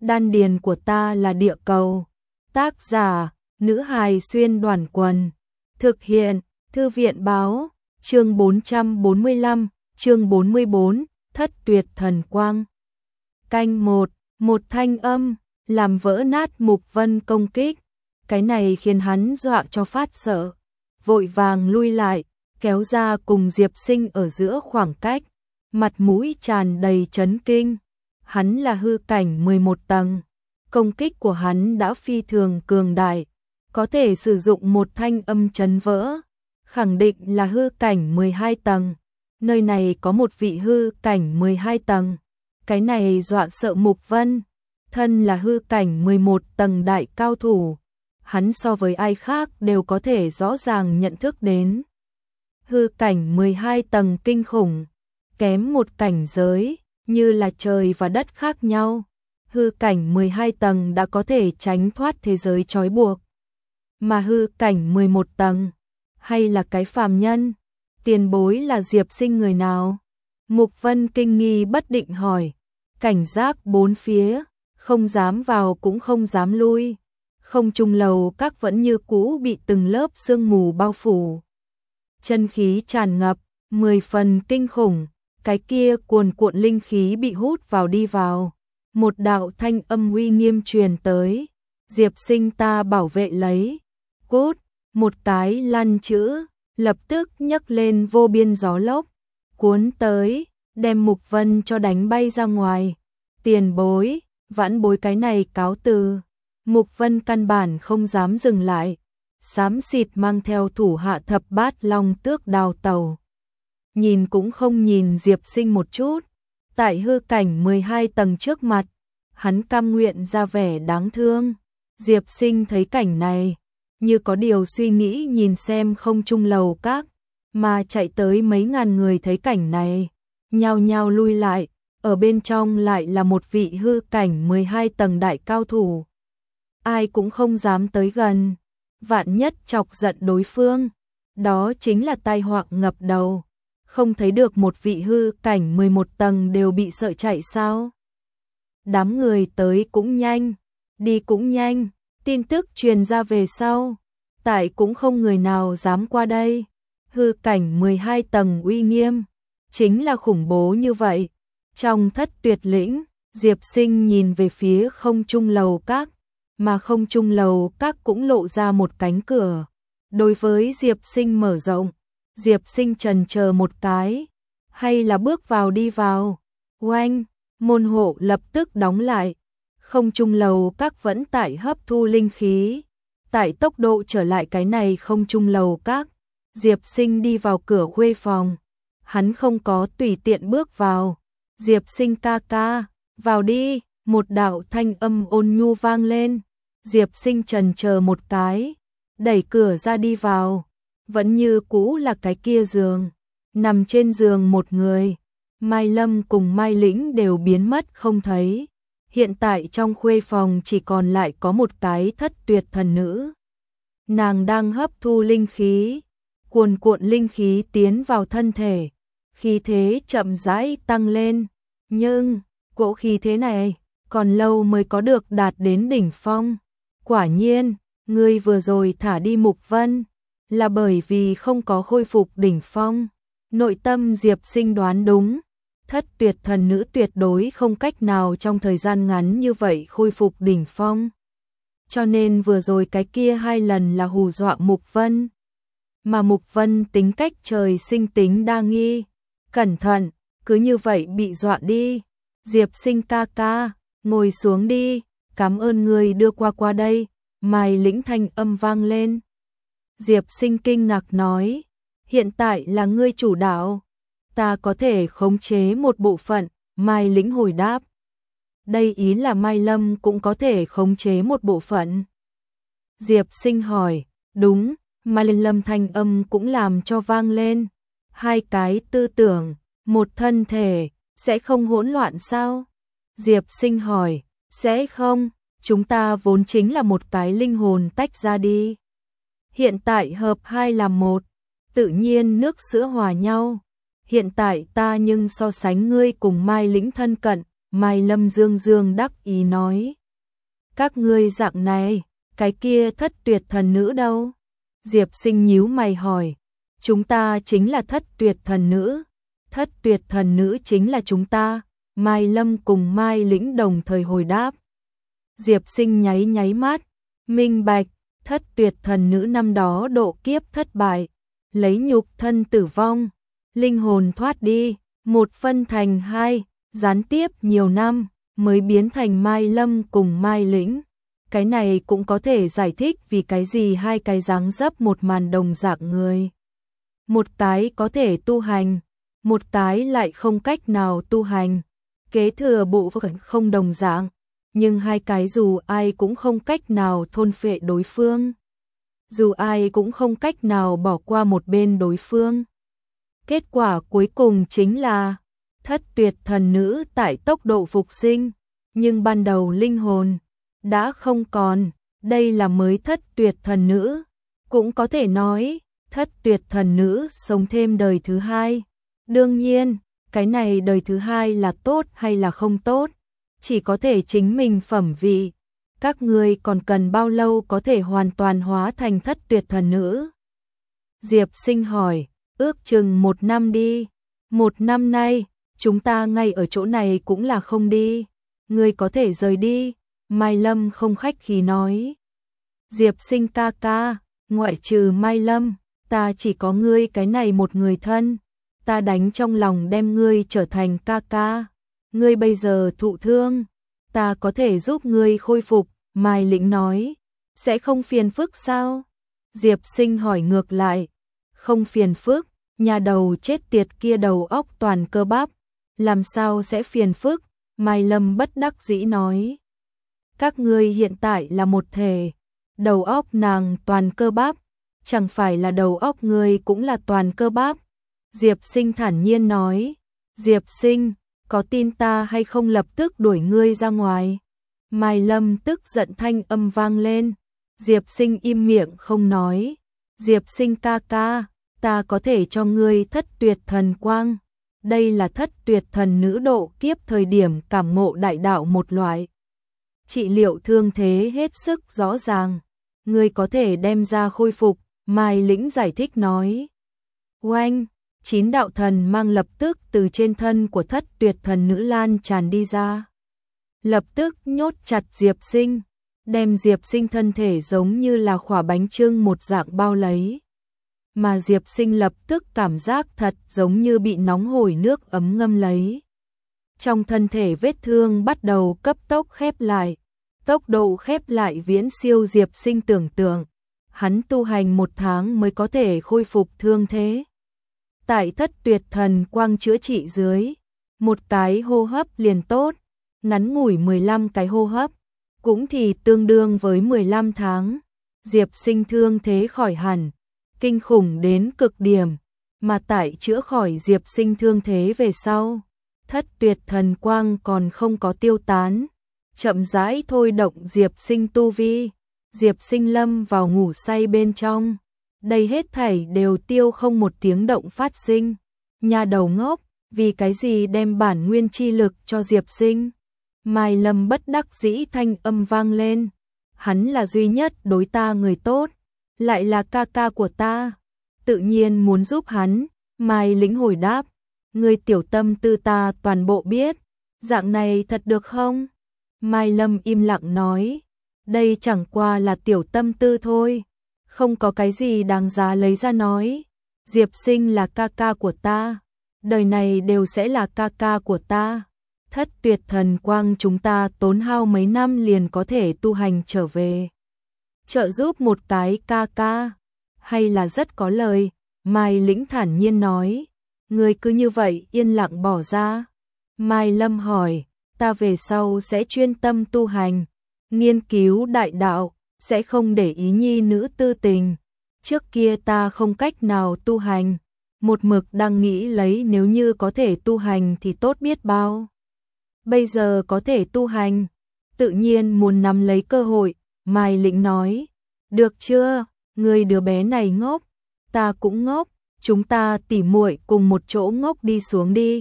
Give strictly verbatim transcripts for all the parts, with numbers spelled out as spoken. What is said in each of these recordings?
đan điền của ta là địa cầu. Tác giả, nữ hài xuyên đoàn quần. Thực hiện, thư viện báo, chương bốn trăm bốn mươi lăm, chương bốn mươi bốn, thất tuyệt thần quang. Canh một, một thanh âm, làm vỡ nát Mục Vân công kích. Cái này khiến hắn dọa cho phát sợ, vội vàng lui lại, kéo ra cùng Diệp Sinh ở giữa khoảng cách, mặt mũi tràn đầy chấn kinh. Hắn là hư cảnh mười một tầng, công kích của hắn đã phi thường cường đại, có thể sử dụng một thanh âm chấn vỡ, khẳng định là hư cảnh mười hai tầng. Nơi này có một vị hư cảnh mười hai tầng, cái này dọa sợ Mục Vân, thân là hư cảnh mười một tầng đại cao thủ, hắn so với ai khác đều có thể rõ ràng nhận thức đến. Hư cảnh mười hai tầng kinh khủng, kém một cảnh giới, như là trời và đất khác nhau. Hư cảnh mười hai tầng đã có thể tránh thoát thế giới trói buộc. Mà hư cảnh mười một tầng, hay là cái phàm nhân, tiền bối là Diệp Sinh người nào? Mục Vân kinh nghi bất định hỏi, cảnh giác bốn phía, không dám vào cũng không dám lui. Không trung lầu các vẫn như cũ bị từng lớp sương mù bao phủ. Chân khí tràn ngập, mười phần kinh khủng, cái kia cuồn cuộn linh khí bị hút vào đi vào. Một đạo thanh âm uy nghiêm truyền tới, Diệp Sinh ta bảo vệ lấy. Cút, một cái lăn chữ, lập tức nhấc lên vô biên gió lốc, cuốn tới, đem Mục Vân cho đánh bay ra ngoài. Tiền bối, vãn bối cái này cáo từ. Mục Vân căn bản không dám dừng lại, xám xịt mang theo thủ hạ thập bát long tước đào tàu. Nhìn cũng không nhìn Diệp Sinh một chút, tại hư cảnh mười hai tầng trước mặt, hắn cam nguyện ra vẻ đáng thương. Diệp Sinh thấy cảnh này, như có điều suy nghĩ nhìn xem không trung lầu các, mà chạy tới mấy ngàn người thấy cảnh này, nhao nhao lui lại, ở bên trong lại là một vị hư cảnh mười hai tầng đại cao thủ. Ai cũng không dám tới gần, vạn nhất chọc giận đối phương, đó chính là tai họa ngập đầu. Không thấy được một vị hư cảnh mười một tầng đều bị sợ chạy sao? Đám người tới cũng nhanh, đi cũng nhanh, tin tức truyền ra về sau, tại cũng không người nào dám qua đây. Hư cảnh mười hai tầng uy nghiêm, chính là khủng bố như vậy. Trong thất tuyệt lĩnh, Diệp Sinh nhìn về phía không trung lầu các, mà không trung lầu các cũng lộ ra một cánh cửa. Đối với Diệp Sinh mở rộng, Diệp Sinh trần chờ một cái, hay là bước vào đi vào. Oanh, môn hộ lập tức đóng lại. Không trung lầu các vẫn tại hấp thu linh khí, tại tốc độ trở lại cái này không trung lầu các. Diệp Sinh đi vào cửa khuê phòng, hắn không có tùy tiện bước vào. Diệp Sinh ca ca, vào đi, một đạo thanh âm ôn nhu vang lên. Diệp Sinh trần chờ một cái, đẩy cửa ra đi vào, vẫn như cũ là cái kia giường, nằm trên giường một người. Mai Lâm cùng Mai Lĩnh đều biến mất không thấy, hiện tại trong khuê phòng chỉ còn lại có một cái thất tuyệt thần nữ. Nàng đang hấp thu linh khí, cuồn cuộn linh khí tiến vào thân thể, khí thế chậm rãi tăng lên, nhưng cỗ khí thế này còn lâu mới có được đạt đến đỉnh phong. Quả nhiên, ngươi vừa rồi thả đi Mục Vân, là bởi vì không có khôi phục đỉnh phong. Nội tâm Diệp Sinh đoán đúng, thất tuyệt thần nữ tuyệt đối không cách nào trong thời gian ngắn như vậy khôi phục đỉnh phong. Cho nên vừa rồi cái kia hai lần là hù dọa Mục Vân. Mà Mục Vân tính cách trời sinh tính đa nghi, cẩn thận, cứ như vậy bị dọa đi. Diệp Sinh ca ca, ngồi xuống đi, cảm ơn người đưa qua qua đây. Mai Lĩnh thanh âm vang lên. Diệp Sinh kinh ngạc nói, hiện tại là ngươi chủ đạo, ta có thể khống chế một bộ phận. Mai Lĩnh hồi đáp, đây ý là Mai Lâm cũng có thể khống chế một bộ phận. Diệp Sinh hỏi, đúng. Mai Lâm thanh âm cũng làm cho vang lên, hai cái tư tưởng, một thân thể, sẽ không hỗn loạn sao? Diệp Sinh hỏi, sẽ không, chúng ta vốn chính là một cái linh hồn tách ra đi. Hiện tại hợp hai làm một, tự nhiên nước sữa hòa nhau. Hiện tại ta nhưng so sánh ngươi cùng Mai Lĩnh thân cận, Mai Lâm dương dương đắc ý nói. Các ngươi dạng này, cái kia thất tuyệt thần nữ đâu? Diệp Sinh nhíu mày hỏi. Chúng ta chính là thất tuyệt thần nữ. Thất tuyệt thần nữ chính là chúng ta. Mai Lâm cùng Mai Lĩnh đồng thời hồi đáp. Diệp Sinh nháy nháy mắt, minh bạch, thất tuyệt thần nữ năm đó độ kiếp thất bại, lấy nhục thân tử vong, linh hồn thoát đi, một phân thành hai, gián tiếp nhiều năm, mới biến thành Mai Lâm cùng Mai Lĩnh. Cái này cũng có thể giải thích vì cái gì hai cái dáng dấp một màn đồng dạng người. Một cái có thể tu hành, một cái lại không cách nào tu hành, kế thừa bộ phận không đồng dạng, nhưng hai cái dù ai cũng không cách nào thôn phệ đối phương. Dù ai cũng không cách nào bỏ qua một bên đối phương. Kết quả cuối cùng chính là thất tuyệt thần nữ tại tốc độ phục sinh, nhưng ban đầu linh hồn đã không còn, đây là mới thất tuyệt thần nữ. Cũng có thể nói, thất tuyệt thần nữ sống thêm đời thứ hai. Đương nhiên, cái này đời thứ hai là tốt hay là không tốt, chỉ có thể chính mình phẩm vị. Các ngươi còn cần bao lâu có thể hoàn toàn hóa thành thất tuyệt thần nữ? Diệp Sinh hỏi, ước chừng một năm đi. Một năm nay, chúng ta ngay ở chỗ này cũng là không đi. Ngươi có thể rời đi. Mai Lâm không khách khí nói. Diệp Sinh ca ca, ngoại trừ Mai Lâm, ta chỉ có ngươi cái này một người thân. Ta đánh trong lòng đem ngươi trở thành ca ca. Ngươi bây giờ thụ thương, ta có thể giúp ngươi khôi phục. Mai Lĩnh nói, sẽ không phiền phức sao? Diệp Sinh hỏi ngược lại, không phiền phức, nhà đầu chết tiệt kia đầu óc toàn cơ bắp, làm sao sẽ phiền phức? Mai Lâm bất đắc dĩ nói, các ngươi hiện tại là một thể, đầu óc nàng toàn cơ bắp, chẳng phải là đầu óc ngươi cũng là toàn cơ bắp. Diệp Sinh thản nhiên nói, Diệp Sinh, có tin ta hay không lập tức đuổi ngươi ra ngoài? Mai Lâm tức giận thanh âm vang lên. Diệp Sinh im miệng không nói. Diệp Sinh ca ca, ta có thể cho ngươi thất tuyệt thần quang. Đây là thất tuyệt thần nữ độ kiếp thời điểm cảm ngộ đại đạo một loại. Trị liệu thương thế hết sức rõ ràng. Ngươi có thể đem ra khôi phục. Mai Lĩnh giải thích nói. Oanh, chín đạo thần mang lập tức từ trên thân của thất tuyệt thần nữ lan tràn đi ra. Lập tức nhốt chặt Diệp Sinh, đem Diệp Sinh thân thể giống như là khỏa bánh chưng một dạng bao lấy. Mà Diệp Sinh lập tức cảm giác thật giống như bị nóng hổi nước ấm ngâm lấy. Trong thân thể vết thương bắt đầu cấp tốc khép lại, tốc độ khép lại viễn siêu Diệp Sinh tưởng tượng. Hắn tu hành một tháng mới có thể khôi phục thương thế. Tại thất tuyệt thần quang chữa trị dưới, một cái hô hấp liền tốt. Ngắn ngủi mười lăm cái hô hấp, cũng thì tương đương với mười lăm tháng. Diệp Sinh thương thế khỏi hẳn, kinh khủng đến cực điểm, mà tại chữa khỏi Diệp Sinh thương thế về sau, thất tuyệt thần quang còn không có tiêu tán, chậm rãi thôi động Diệp Sinh tu vi. Diệp Sinh lâm vào ngủ say bên trong, đây hết thảy đều tiêu không một tiếng động phát sinh. Nhà đầu ngốc, vì cái gì đem bản nguyên chi lực cho Diệp Sinh? Mai Lâm bất đắc dĩ thanh âm vang lên. Hắn là duy nhất đối ta người tốt, lại là ca ca của ta, tự nhiên muốn giúp hắn. Mai Lĩnh hồi đáp, người tiểu tâm tư ta toàn bộ biết, dạng này thật được không? Mai Lâm im lặng nói, đây chẳng qua là tiểu tâm tư thôi, không có cái gì đáng giá lấy ra nói. Diệp Sinh là ca ca của ta, đời này đều sẽ là ca ca của ta. Thất tuyệt thần quang chúng ta tốn hao mấy năm liền có thể tu hành trở về. Trợ giúp một cái ca ca, hay là rất có lời. Mai Lĩnh thản nhiên nói, người cứ như vậy yên lặng bỏ ra. Mai Lâm hỏi, ta về sau sẽ chuyên tâm tu hành, nghiên cứu đại đạo, sẽ không để ý nhi nữ tư tình. Trước kia ta không cách nào tu hành, một mực đang nghĩ lấy nếu như có thể tu hành thì tốt biết bao. Bây giờ có thể tu hành, tự nhiên muốn nắm lấy cơ hội. Mai Lĩnh nói, được chưa, người đứa bé này ngốc, ta cũng ngốc, chúng ta tỉ muội cùng một chỗ ngốc đi xuống đi.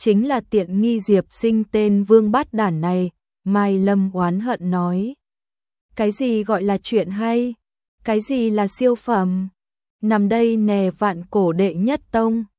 chính là tiện nghi Diệp Sinh tên vương bát đản này, Mai Lâm oán hận nói. Cái gì gọi là chuyện hay? Cái gì là siêu phẩm? Nằm đây nè vạn cổ đệ nhất tông,